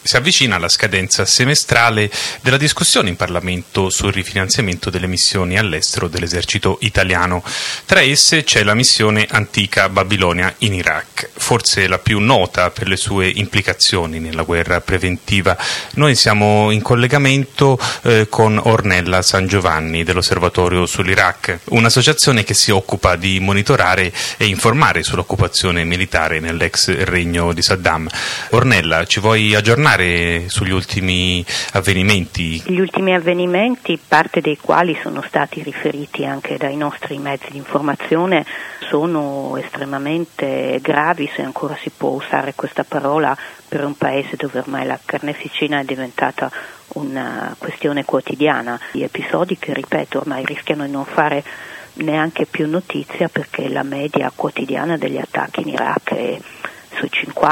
Si avvicina la scadenza semestrale della discussione in Parlamento sul rifinanziamento delle missioni all'estero dell'esercito italiano. Tra esse c'è la missione Antica Babilonia in Iraq, forse la più nota per le sue implicazioni nella guerra preventiva. Noi siamo in collegamento con Ornella San Giovanni dell'Osservatorio sull'Iraq, un'associazione che si occupa di monitorare e informare sull'occupazione militare nell'ex regno di Saddam. Ornella, ci vuoi aggiornare sugli ultimi avvenimenti? Gli ultimi avvenimenti, parte dei quali sono stati riferiti anche dai nostri mezzi di informazione, sono estremamente gravi, se ancora si può usare questa parola, per un paese dove ormai la carneficina è diventata una questione quotidiana. Gli episodi che, ripeto, ormai rischiano di non fare neanche più notizia, perché la media quotidiana degli attacchi in Iraq è sui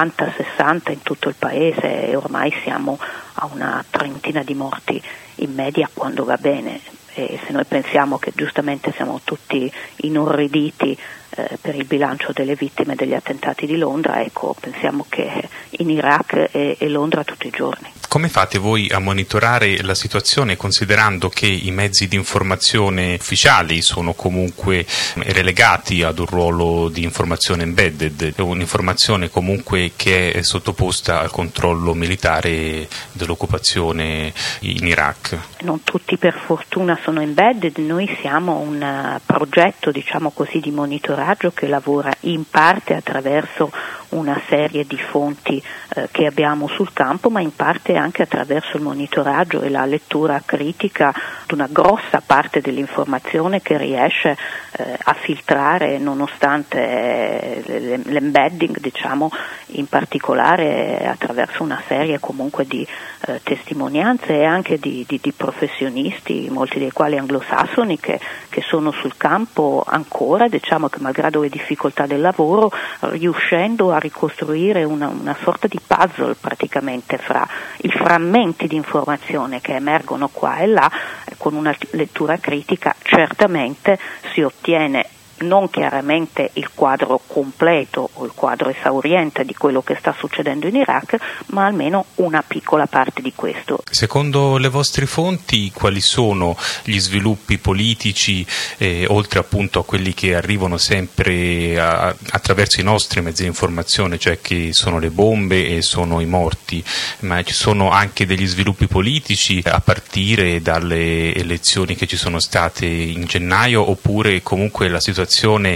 50-60 in tutto il paese, e ormai siamo a una trentina di morti in media quando va bene. E se noi pensiamo che giustamente siamo tutti inorriditi per il bilancio delle vittime degli attentati di Londra, ecco, pensiamo che in Iraq è Londra tutti i giorni. Come fate voi a monitorare la situazione, considerando che i mezzi di informazione ufficiali sono comunque relegati ad un ruolo di informazione embedded, un'informazione comunque che è sottoposta al controllo militare dell'occupazione in Iraq? Non tutti per fortuna sono embedded, noi siamo un progetto, diciamo così, di monitoraggio che lavora in parte attraverso una serie di fonti che abbiamo sul campo, ma in parte anche attraverso il monitoraggio e la lettura critica di una grossa parte dell'informazione che riesce a filtrare, nonostante l'embedding, diciamo, in particolare attraverso una serie comunque di testimonianze e anche di professionisti, molti dei quali anglosassoni, che sono sul campo ancora, diciamo che malgrado le difficoltà del lavoro, riuscendo a ricostruire una sorta di puzzle praticamente fra i frammenti di informazione che emergono qua e là. Con una lettura critica certamente si ottiene non chiaramente il quadro completo o il quadro esauriente di quello che sta succedendo in Iraq, ma almeno una piccola parte di questo. Secondo le vostre fonti, quali sono gli sviluppi politici, oltre appunto a quelli che arrivano sempre attraverso i nostri mezzi di informazione, cioè che sono le bombe e sono i morti, ma ci sono anche degli sviluppi politici a partire dalle elezioni che ci sono state in gennaio, oppure comunque la situazione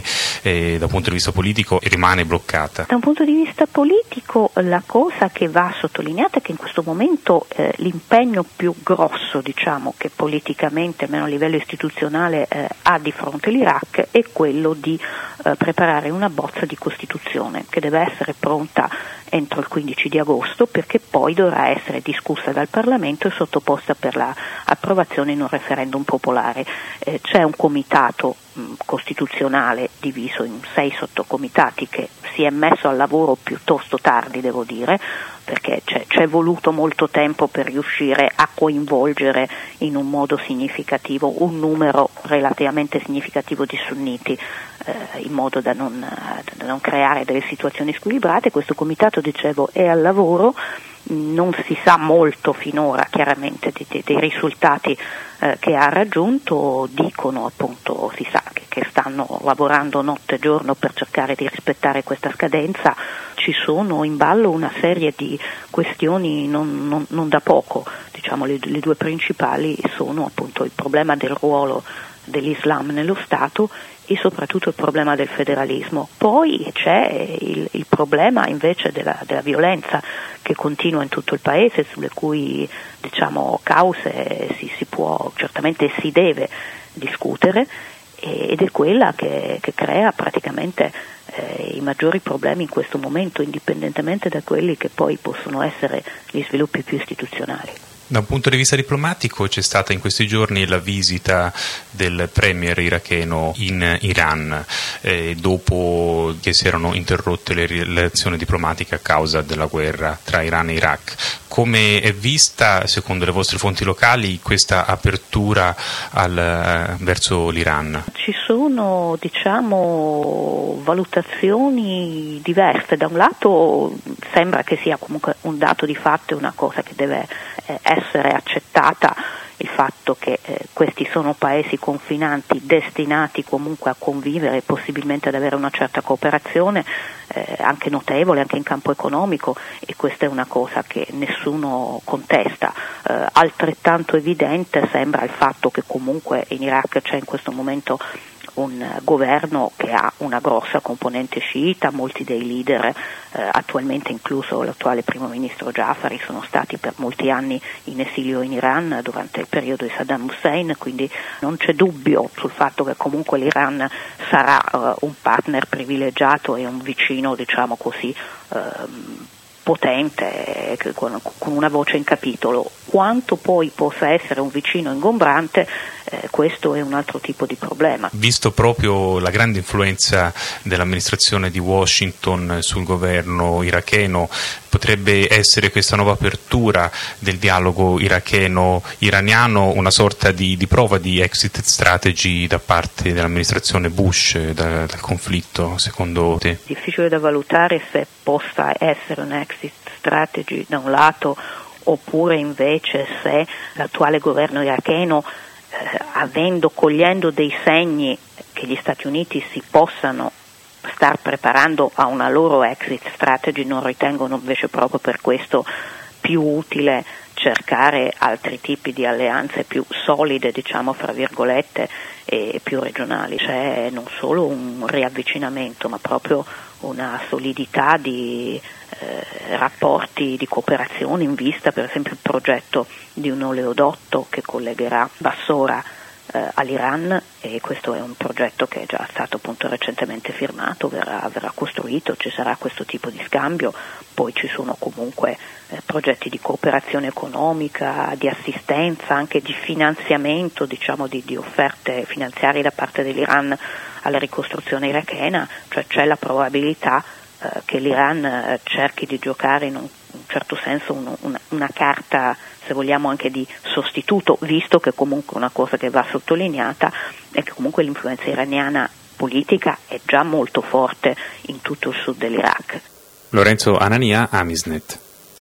dal punto di vista politico rimane bloccata? Da un punto di vista politico la cosa che va sottolineata è che in questo momento l'impegno più grosso, diciamo, che politicamente, almeno a livello istituzionale, ha di fronte l'Iraq è quello di preparare una bozza di Costituzione che deve essere pronta entro il 15 di agosto, perché poi dovrà essere discussa dal Parlamento e sottoposta per l'approvazione in un referendum popolare. C'è un comitato costituzionale diviso in 6 sottocomitati che si è messo al lavoro piuttosto tardi, devo dire, perché c'è voluto molto tempo per riuscire a coinvolgere in un modo significativo un numero relativamente significativo di sunniti, in modo da non creare delle situazioni squilibrate. Questo comitato, dicevo, è al lavoro. Non si sa molto finora chiaramente dei risultati che ha raggiunto. Dicono, appunto, si sa che stanno lavorando notte e giorno per cercare di rispettare questa scadenza. Ci sono in ballo una serie di questioni non da poco, diciamo le due principali sono appunto il problema del ruolo dell'Islam nello Stato e soprattutto il problema del federalismo. Poi c'è il problema invece della violenza che continua in tutto il paese, sulle cui, diciamo, cause si può, certamente si deve discutere, ed è quella che crea praticamente i maggiori problemi in questo momento, indipendentemente da quelli che poi possono essere gli sviluppi più istituzionali. Da un punto di vista diplomatico c'è stata in questi giorni la visita del premier iracheno in Iran, dopo che si erano interrotte le relazioni diplomatiche a causa della guerra tra Iran e Iraq. Come è vista, secondo le vostre fonti locali, questa apertura verso l'Iran? Ci sono, valutazioni diverse. Da un lato sembra che sia comunque un dato di fatto e una cosa che deve essere accettata, il fatto che questi sono paesi confinanti destinati comunque a convivere e possibilmente ad avere una certa cooperazione anche notevole, anche in campo economico, e questa è una cosa che nessuno contesta. Altrettanto evidente sembra il fatto che comunque in Iraq c'è in questo momento un governo che ha una grossa componente sciita. Molti dei leader, attualmente incluso l'attuale primo ministro Jafari, sono stati per molti anni in esilio in Iran durante il periodo di Saddam Hussein, quindi non c'è dubbio sul fatto che comunque l'Iran sarà un partner privilegiato e un vicino, potente, con una voce in capitolo. Quanto poi possa essere un vicino ingombrante, questo è un altro tipo di problema. Visto proprio la grande influenza dell'amministrazione di Washington sul governo iracheno, potrebbe essere questa nuova apertura del dialogo iracheno-iraniano una sorta di prova di exit strategy da parte dell'amministrazione Bush dal conflitto, secondo te? Difficile da valutare se possa essere un exit strategy da un lato, oppure invece se l'attuale governo iracheno, cogliendo dei segni che gli Stati Uniti si possano star preparando a una loro exit strategy, non ritengono invece proprio per questo più utile cercare altri tipi di alleanze più solide, fra virgolette, e più regionali. C'è non solo un riavvicinamento, ma proprio una solidità di rapporti di cooperazione in vista, per esempio il progetto di un oleodotto che collegherà Bassora all'Iran, e questo è un progetto che è già stato appunto recentemente firmato, verrà costruito, ci sarà questo tipo di scambio. Poi ci sono comunque progetti di cooperazione economica, di assistenza, anche di finanziamento, di offerte finanziarie da parte dell'Iran alla ricostruzione irachena, cioè c'è la probabilità che l'Iran cerchi di giocare in un certo senso una carta, se vogliamo, anche di sostituto, visto che comunque una cosa che va sottolineata è che comunque l'influenza iraniana politica è già molto forte in tutto il sud dell'Iraq. Lorenzo Anania, Amisnet.